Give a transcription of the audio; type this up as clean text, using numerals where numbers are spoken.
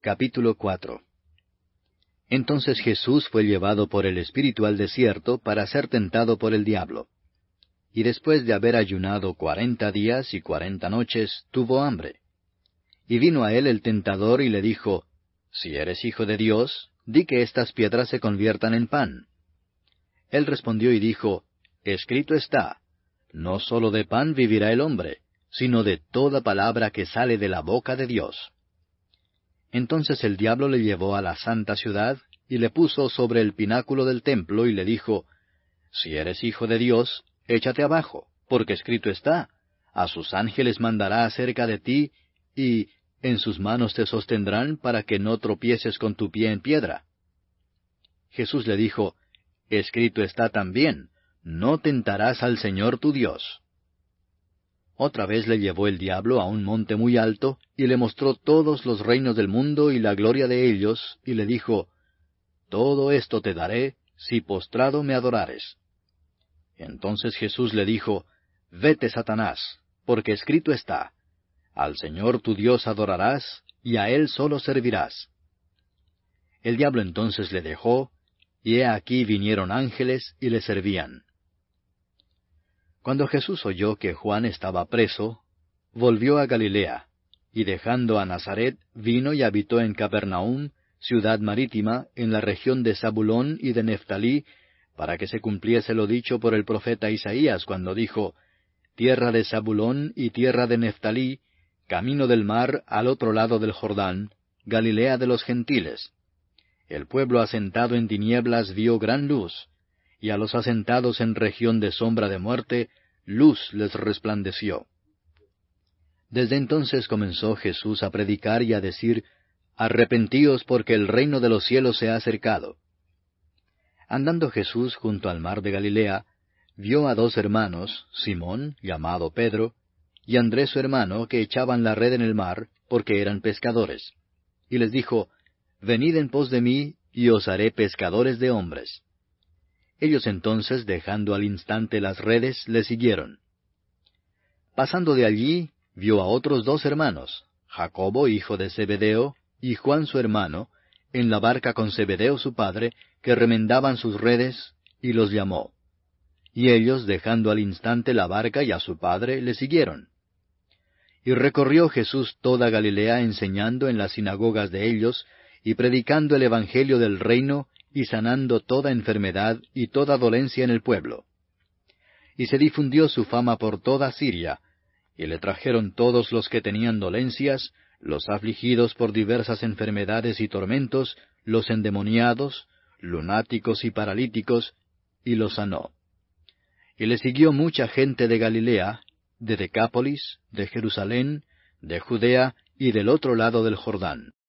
Capítulo 4. Entonces Jesús fue llevado por el Espíritu al desierto para ser tentado por el diablo. Y después de haber ayunado 40 días y 40 noches, tuvo hambre. Y vino a él el tentador y le dijo, Si eres hijo de Dios, di que estas piedras se conviertan en pan. Él respondió y dijo, Escrito está, no sólo de pan vivirá el hombre, sino de toda palabra que sale de la boca de Dios. Entonces el diablo le llevó a la santa ciudad, y le puso sobre el pináculo del templo, y le dijo, Si eres hijo de Dios, échate abajo, porque escrito está, a sus ángeles mandará acerca de ti, y en sus manos te sostendrán para que no tropieces con tu pie en piedra. Jesús le dijo, Escrito está también, no tentarás al Señor tu Dios. Otra vez le llevó el diablo a un monte muy alto, y le mostró todos los reinos del mundo y la gloria de ellos, y le dijo, Todo esto te daré, si postrado me adorares. Entonces Jesús le dijo, Vete, Satanás, porque escrito está, Al Señor tu Dios adorarás, y a Él solo servirás. El diablo entonces le dejó, y he aquí vinieron ángeles y le servían. Cuando Jesús oyó que Juan estaba preso, volvió a Galilea, y dejando a Nazaret, vino y habitó en Capernaum, ciudad marítima, en la región de Zabulón y de Neftalí, para que se cumpliese lo dicho por el profeta Isaías, cuando dijo, Tierra de Zabulón y tierra de Neftalí, camino del mar al otro lado del Jordán, Galilea de los gentiles. El pueblo asentado en tinieblas vio gran luz, y a los asentados en región de sombra de muerte, luz les resplandeció. Desde entonces comenzó Jesús a predicar y a decir, Arrepentíos porque el reino de los cielos se ha acercado. Andando Jesús junto al mar de Galilea, vio a 2 hermanos, Simón, llamado Pedro, y Andrés su hermano, que echaban la red en el mar, porque eran pescadores. Y les dijo, Venid en pos de mí, y os haré pescadores de hombres. Ellos entonces, dejando al instante las redes, le siguieron. Pasando de allí, vio a otros 2 hermanos, Jacobo, hijo de Zebedeo, y Juan su hermano, en la barca con Zebedeo su padre, que remendaban sus redes, y los llamó. Y ellos, dejando al instante la barca y a su padre, le siguieron. Y recorrió Jesús toda Galilea enseñando en las sinagogas de ellos, y predicando el evangelio del reino, y sanando toda enfermedad y toda dolencia en el pueblo. Y se difundió su fama por toda Siria, y le trajeron todos los que tenían dolencias, los afligidos por diversas enfermedades y tormentos, los endemoniados, lunáticos y paralíticos, y los sanó. Y le siguió mucha gente de Galilea, de Decápolis, de Jerusalén, de Judea y del otro lado del Jordán.